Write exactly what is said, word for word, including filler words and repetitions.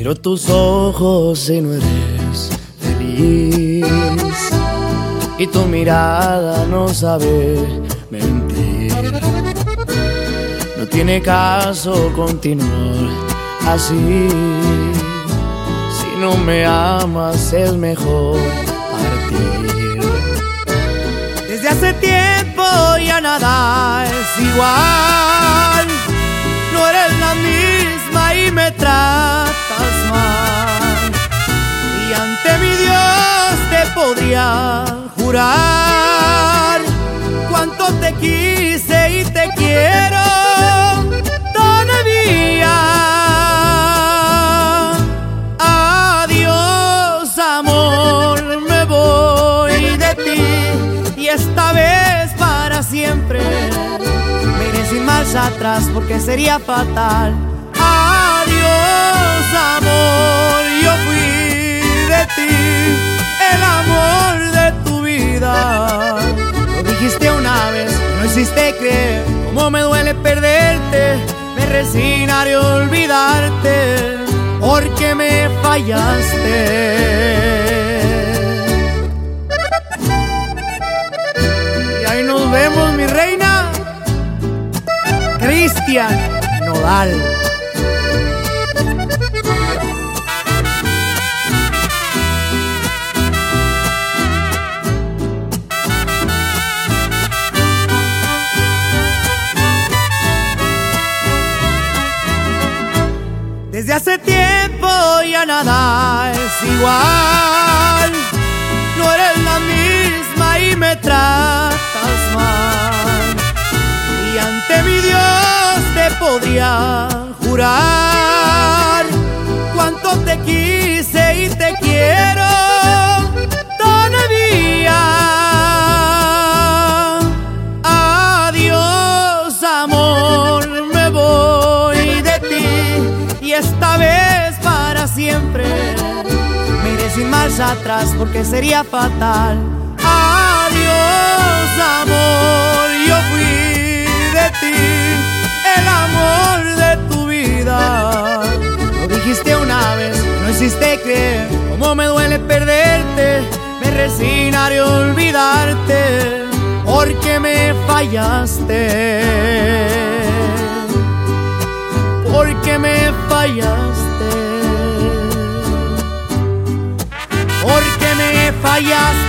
Miro tus ojos y no eres feliz, y tu mirada no sabe mentir. No tiene caso continuar así. Si no me amas es mejor partir. Desde hace tiempo ya nada es igual. No eres la misma y me tratas mal. Y ante mi Dios te podría jurar cuánto te quise y te quiero todavía. Adiós, amor, me voy de ti, y esta vez para siempre. Me iré sin marcha atrás porque sería fatal. Adiós, amor, yo fui de ti, el amor de tu vida. Lo dijiste una vez, no hiciste creer cómo me duele perderte. Me resignaré a olvidarte porque me fallaste. Y ahí nos vemos, mi reina. Cristian Nodal. Desde hace tiempo ya nada es igual. No eres la misma y me tratas mal. Y ante mi Dios te podría jurar cuánto te quise y te quiero todavía. Adiós, amor, me voy de ti, y esta vez para siempre. Me iré sin marcha atrás porque sería fatal. Adiós, amor, yo fui de ti, el amor de tu vida. Lo dijiste una vez, no hiciste creer cómo me duele perderte. Me resignaré a olvidarte porque me fallaste. Porque me fallaste. Porque me fallaste.